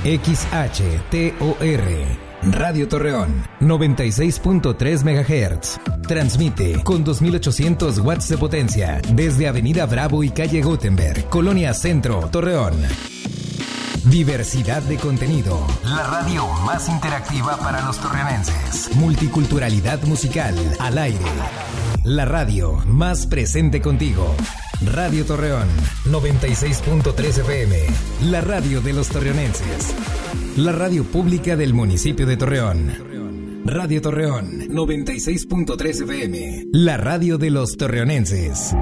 XHTOR. Radio Torreón, 96.3 MHz. Transmite con 2800 watts de potencia desde Avenida Bravo y Calle Gutenberg, Colonia Centro, Torreón. Diversidad de contenido. La radio más interactiva para los torreonenses. Multiculturalidad musical al aire. La radio más presente contigo. Radio Torreón, 96.3 FM. La radio de los torreonenses. La radio pública del municipio de Torreón. Radio Torreón, 96.3 FM. La radio de los torreonenses.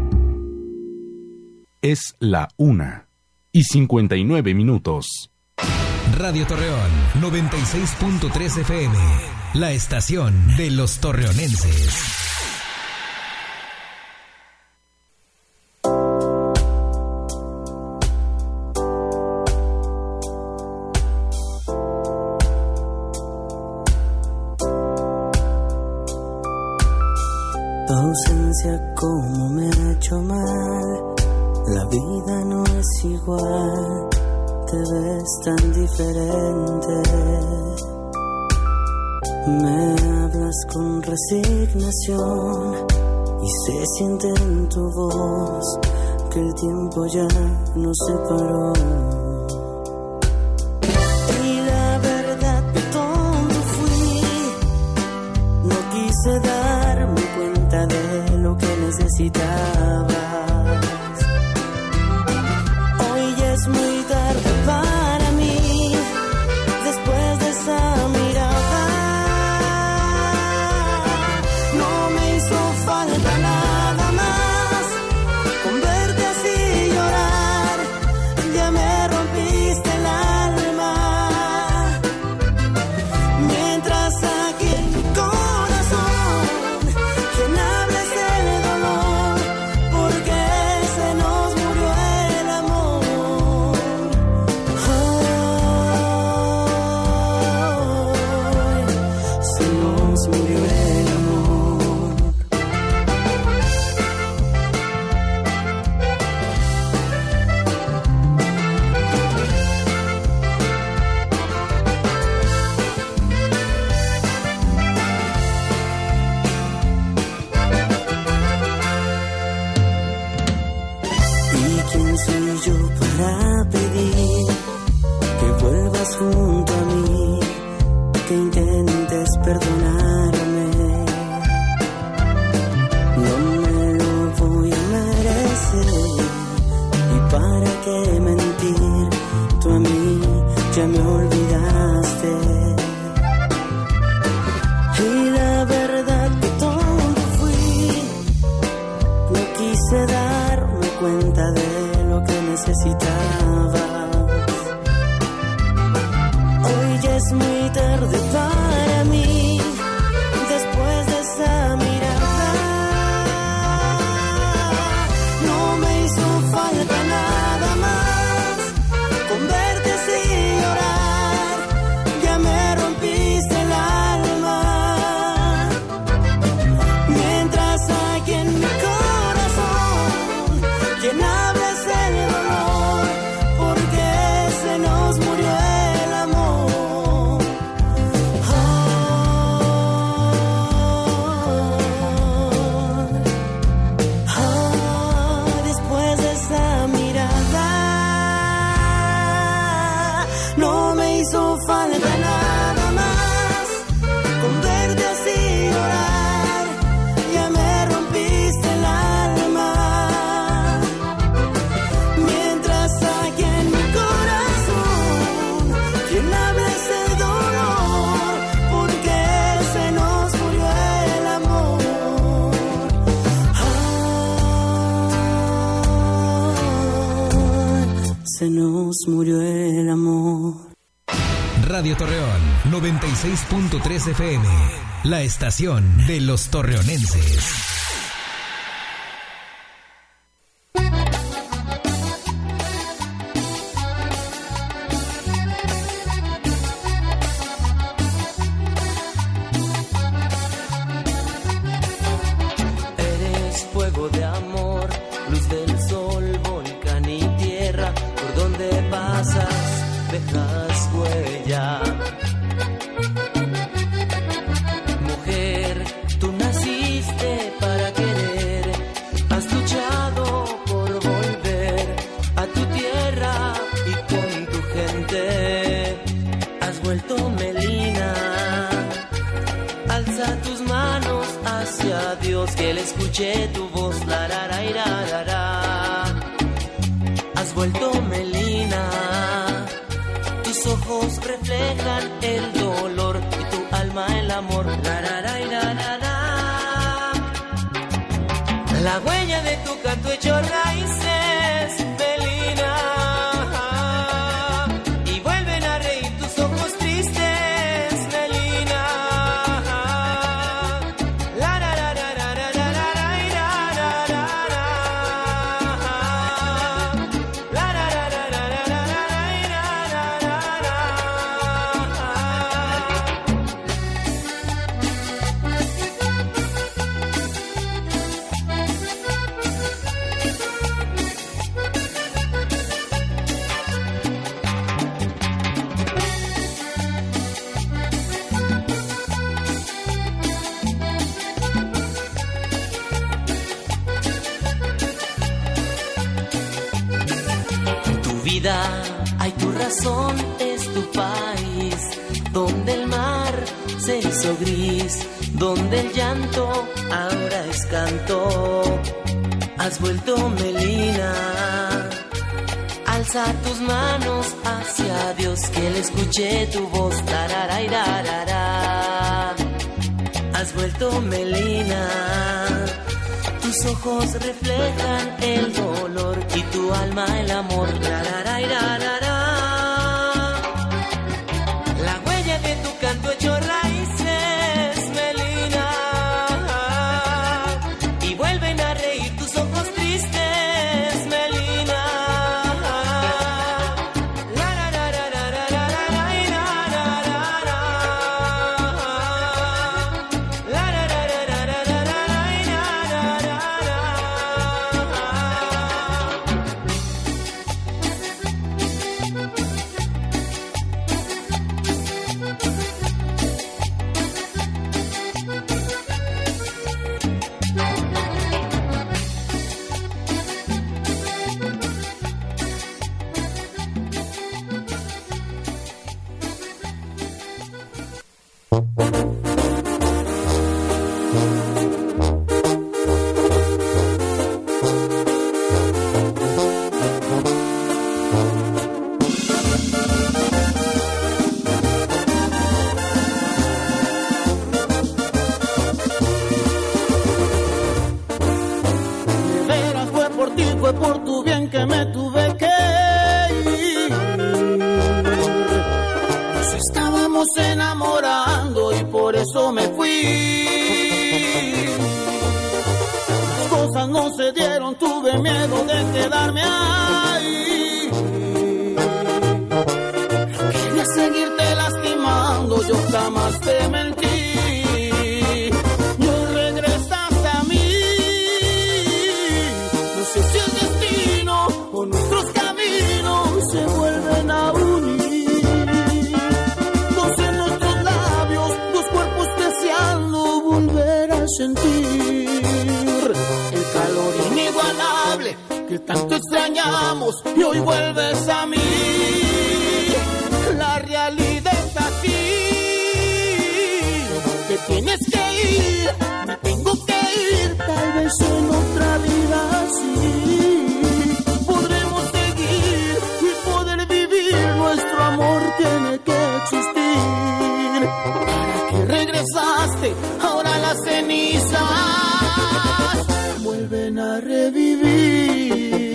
Es la 1:59. Radio Torreón, 96.3 FM. La estación de los torreonenses. Tu ausencia como me ha hecho mal. La vida no es igual, te ves tan diferente. Me hablas con resignación y se siente en tu voz que el tiempo ya nos separó. Y la verdad que tonto fui, no quise darme cuenta de lo que necesitaba. Es muy tarde para mí, después de esa mirada. No me hizo falta nada más, con verte así llorar, ya me rompiste el alma. Mientras aquí en mi corazón llenables el dolor, porque se nos murió el amor. Murió el amor. ¿Y quién soy yo para pedir que vuelvas junto a mí, que intentes perdonarme? No me lo voy a merecer, y para qué mentir, tú a mí ya me olvidaste. Y la verdad que tonto fui, no quise darme cuenta de lo que necesitaba. Hoy ya es muy tarde para mí, después de esa mirada. No me hizo falta nada más, con verte así llorar, ya me rompiste el alma. Mientras aquí en mi corazón llenables el dolor, porque se nos murió el amor. Después de esa mirada, no me hizo falta nada más, con verte así llorar, ya me rompiste el alma. Mientras aquí en mi corazón llenables el dolor, porque se nos murió el amor. Se nos murió el amor. Radio Torreón, 96.3 FM. La estación de los torreonenses. Eres fuego de amor, luz del sol, volcán y tierra, por donde pasas dejas huella. Mujer, tú naciste para querer, has luchado por volver a tu tierra y con tu gente. Has vuelto Melina, alza tus manos hacia Dios, que Él escuche tu voz, la ra ra ra ra ra. Has vuelto Melina, tus ojos reflejan el dolor y tu alma el amor, la ra ra ra ra ra. La huella de tu canto hecho raíces, Melina, y vuelven a reír tus ojos tristes, Melina. La ra ra ra ra ra ra ra ra ra ra ra. La ra ra ra ra ra ra ra ra ra. Hay tu razón, es tu país, donde el mar se hizo gris, donde el llanto ahora es canto. Has vuelto Melina, alza tus manos hacia Dios, que Él escuche tu voz, tararararara. Has vuelto Melina, tus ojos reflejan el dolor y tu alma el amor. La huella de tu canto hecho raíces, Melina, y vuelven a reír tus ojos tristes, Melina. La ra ra ra ra ra ra ra ra ra ra. La ra ra ra ra ra ra ra ra. Fue por tu bien que me tuve que ir. Nos estábamos enamorando y por eso me fui. Las cosas no se dieron, tuve miedo de quedarme ahí. Quería seguirte lastimando, yo jamás te mentí. Nuestros caminos se vuelven a unir. Dos en nuestros labios, dos cuerpos deseando volver a sentir el calor inigualable que tanto extrañamos y hoy vuelves a mí. La realidad es así, te tienes que ir, me tengo que ir, tal vez en otra vida así. Nuestro amor tiene que existir. ¿Para qué regresaste? Ahora las cenizas vuelven a revivir.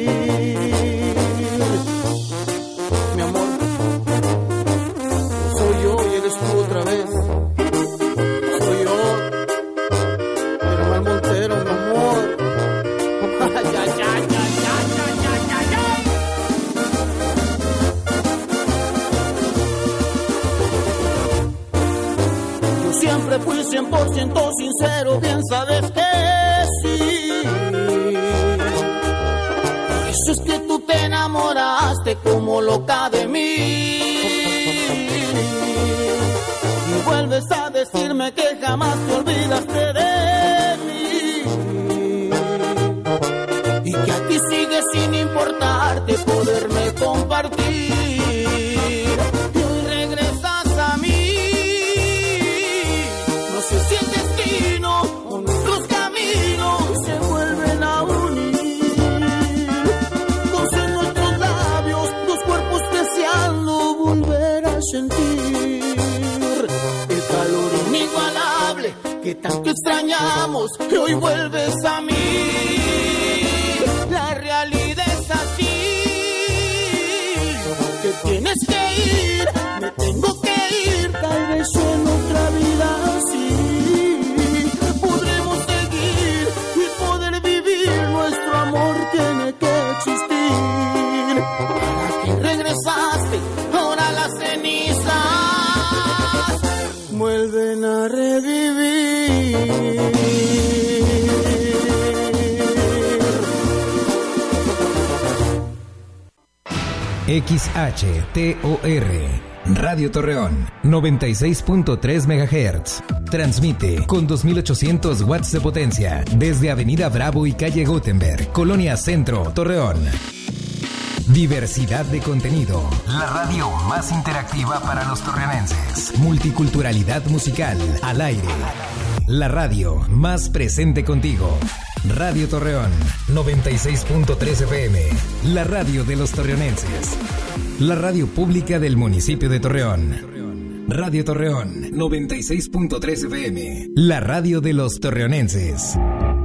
Mi amor, soy yo y eres tú otra vez. Soy yo, Germán Montero, mi amor. Ay, ay, ay, ay, ay, ay, ay, ay, ay. Siempre fui 100% sincero, bien sabes que sí. Por eso es que tú te enamoraste como loca de mí. sales a decirme que jamás te olvidaste de mí y que a ti sigue sin importarte poderme compartir. Y hoy regresas a mí, no sé si el destino o nuestros caminos se vuelven a unir. Dos en nuestros labios, dos cuerpos deseando volver a sentir el calor inigualable que tanto extrañamos, que hoy vuelves a mí. La realidad es así, que tienes que ir, me tengo que ir. Tal vez en otra vida sí podremos seguir y poder vivir. Nuestro amor tiene que existir. ¿Para qué regresaste? Ahora las cenizas vuelven a revivir. XHTOR, Radio Torreón, 96.3 MHz. Transmite con 2800 watts de potencia desde Avenida Bravo y Calle Gutenberg, Colonia Centro, Torreón. Diversidad de contenido. La radio más interactiva para los torreonenses. Multiculturalidad musical al aire. La radio más presente contigo. Radio Torreón, 96.3 FM. La radio de los torreonenses. La radio pública del municipio de Torreón. Radio Torreón, 96.3 FM. La radio de los torreonenses.